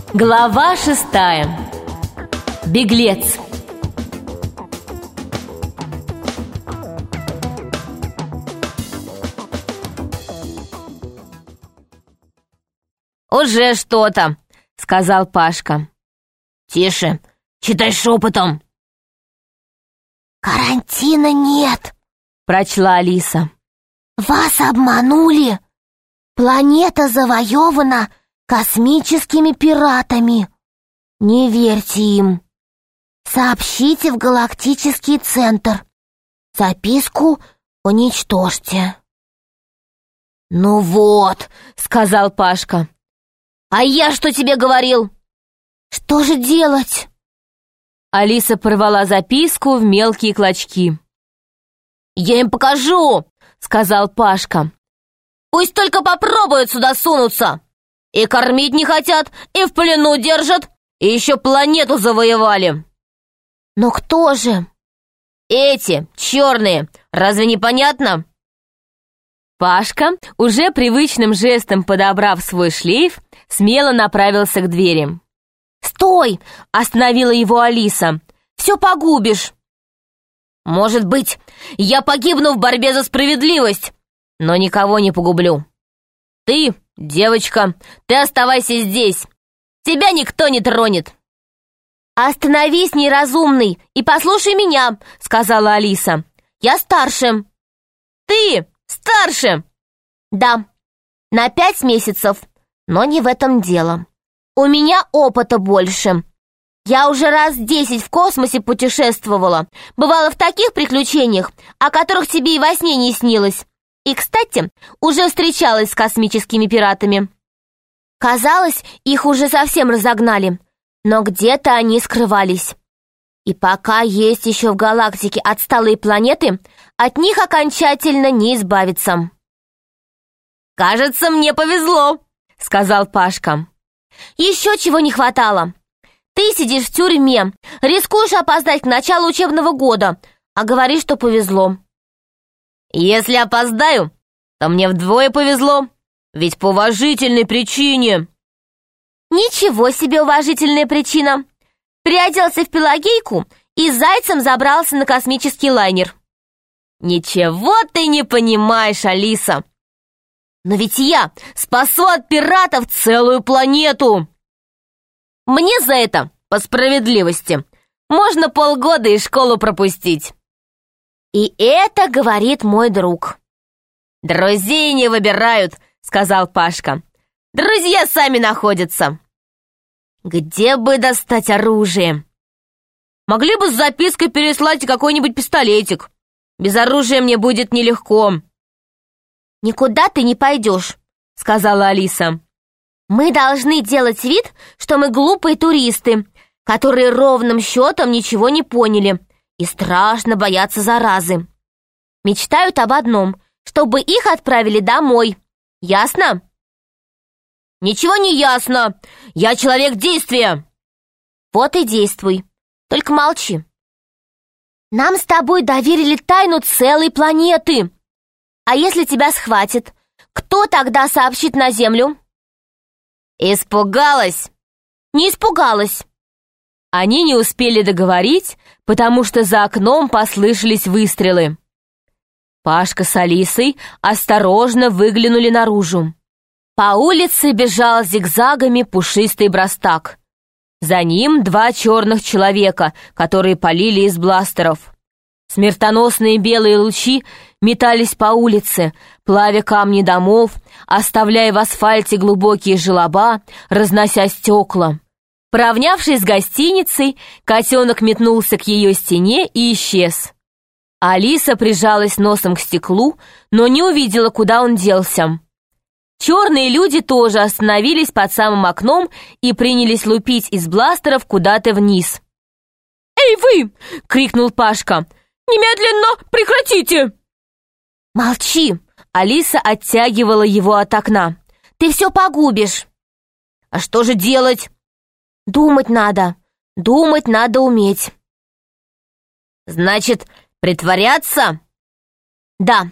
Глава 6. Беглец. «Уже что-то», — сказал Пашка. «Тише, читай шепотом». «Карантина нет», — прочла Алиса. «Вас обманули. Планета завоевана космическими пиратами. Не верьте им. Сообщите в галактический центр. Записку уничтожьте». «Ну вот», — сказал Пашка. «А я что тебе говорил?» «Что же делать?» Алиса порвала записку в мелкие клочки. «Я им покажу», — сказал Пашка. «Пусть только попробуют сюда сунуться. И кормить не хотят, и в плену держат, и еще планету завоевали». «Но кто же?» «Эти, черные, разве не понятно?» Пашка, уже привычным жестом подобрав свой шлейф, смело направился к двери. «Стой!» — остановила его Алиса. «Все погубишь!» «Может быть, я погибну в борьбе за справедливость, но никого не погублю. Ты, девочка, ты оставайся здесь. Тебя никто не тронет». «Остановись, неразумный, и послушай меня», — сказала Алиса. «Я старше». «Ты старше?» «Да, на 5 месяцев, но не в этом дело. У меня опыта больше. Я уже раз 10 в космосе путешествовала. Бывала в таких приключениях, о которых тебе и во сне не снилось. И, кстати, уже встречалась с космическими пиратами. Казалось, их уже совсем разогнали, но где-то они скрывались. И пока есть еще в галактике отсталые планеты, от них окончательно не избавиться». «Кажется, мне повезло», — сказал Пашка. «Еще чего не хватало. Ты сидишь в тюрьме, рискуешь опоздать к началу учебного года, а говоришь, что повезло». «Если опоздаю, то мне вдвое повезло, ведь по уважительной причине». «Ничего себе уважительная причина. Приоделся в пелагейку и зайцем забрался на космический лайнер». «Ничего ты не понимаешь, Алиса. Но ведь я спасу от пиратов целую планету. Мне за это, по справедливости, можно полгода и школу пропустить». «И это говорит мой друг». «Друзей не выбирают», — сказал Пашка. «Друзья сами находятся». «Где бы достать оружие?» «Могли бы с запиской переслать какой-нибудь пистолетик. Без оружия мне будет нелегко». «Никуда ты не пойдешь», — сказала Алиса. «Мы должны делать вид, что мы глупые туристы, которые ровным счетом ничего не поняли и страшно боятся заразы. Мечтают об одном, чтобы их отправили домой. Ясно?» «Ничего не ясно. Я человек действия». «Вот и действуй. Только молчи. Нам с тобой доверили тайну целой планеты. А если тебя схватят, кто тогда сообщит на Землю?» «Испугалась?» «Не испугалась». Они не успели договорить, потому что за окном послышались выстрелы. Пашка с Алисой осторожно выглянули наружу. По улице бежал зигзагами пушистый Брастак. За ним 2 черных человека, которые палили из бластеров. Смертоносные белые лучи метались по улице, плавя камни домов, оставляя в асфальте глубокие желоба, разнося стекла. Поравнявшись с гостиницей, котенок метнулся к ее стене и исчез. Алиса прижалась носом к стеклу, но не увидела, куда он делся. Черные люди тоже остановились под самым окном и принялись лупить из бластеров куда-то вниз. «Эй, вы!» — крикнул Пашка. «Немедленно прекратите!» «Молчи!» — Алиса оттягивала его от окна. «Ты все погубишь!» «А что же делать?» «Думать надо уметь». «Значит, притворяться?» «Да,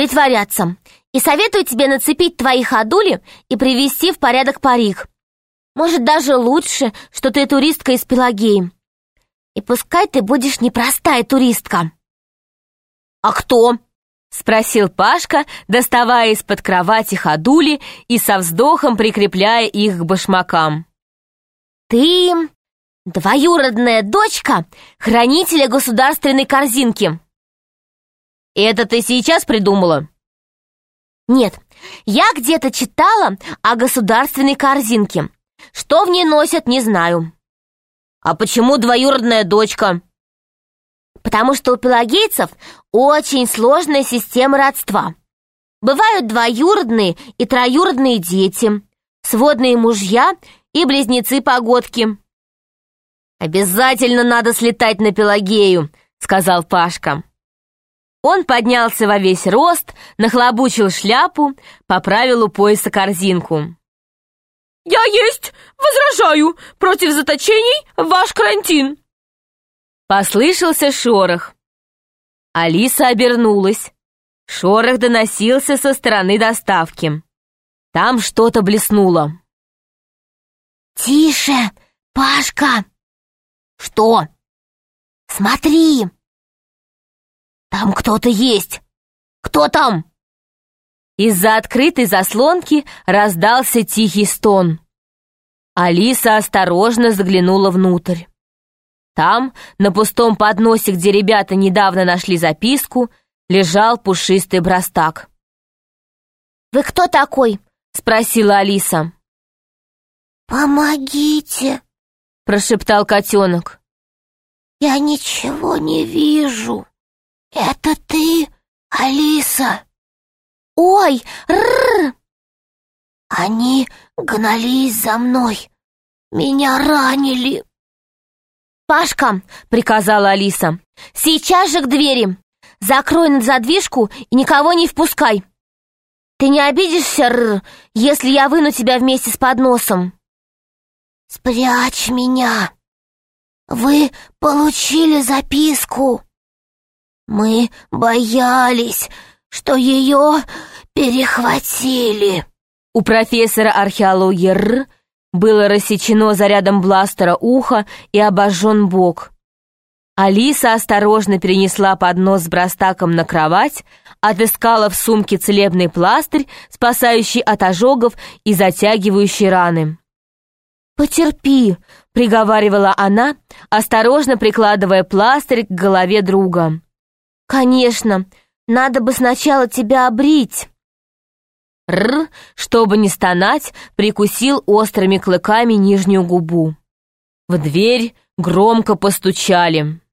притворяться. И советую тебе нацепить твои ходули и привести в порядок парик. Может, даже лучше, что ты туристка из Пелагеи. И пускай ты будешь непростая туристка». «А кто?» — спросил Пашка, доставая из-под кровати ходули и со вздохом прикрепляя их к башмакам. «Ты двоюродная дочка хранителя государственной корзинки». «Это ты сейчас придумала?» «Нет, я где-то читала о государственной корзинке. Что в ней носят, не знаю». «А почему двоюродная дочка?» «Потому что у пелагейцев очень сложная система родства. Бывают двоюродные и троюродные дети, сводные мужья и близнецы-погодки». «Обязательно надо слетать на Пелагею», — сказал Пашка. Он поднялся во весь рост, нахлобучил шляпу, поправил у пояса корзинку. «Я есть возражаю против заточений в ваш карантин!» Послышался шорох. Алиса обернулась. Шорох доносился со стороны доставки. Там что-то блеснуло. «Тише, Пашка!» «Что?» «Смотри!» «Там кто-то есть! Кто там?» Из-за открытой заслонки раздался тихий стон. Алиса осторожно заглянула внутрь. Там, на пустом подносе, где ребята недавно нашли записку, лежал пушистый брастак. «Вы кто такой?» — спросила Алиса. «Помогите!» — прошептал котенок. «Я ничего не вижу. Это ты, Алиса?» «Ой, рррр!» «Они гнались за мной. Меня ранили». «Пашка!» — приказала Алиса. «Сейчас же к двери. Закрой задвижку и никого не впускай. Ты не обидишься, рррр, если я выну тебя вместе с подносом?» «Спрячь меня. Вы получили записку. Мы боялись, что ее перехватили». У профессора археологии Р было рассечено зарядом бластера ухо и обожжен бок. Алиса осторожно перенесла поднос с брастаком на кровать, отыскала в сумке целебный пластырь, спасающий от ожогов и затягивающий раны. «Потерпи», — приговаривала она, осторожно прикладывая пластырь к голове друга. «Конечно, надо бы сначала тебя обрить». Р, чтобы не стонать, прикусил острыми клыками нижнюю губу. В дверь громко постучали.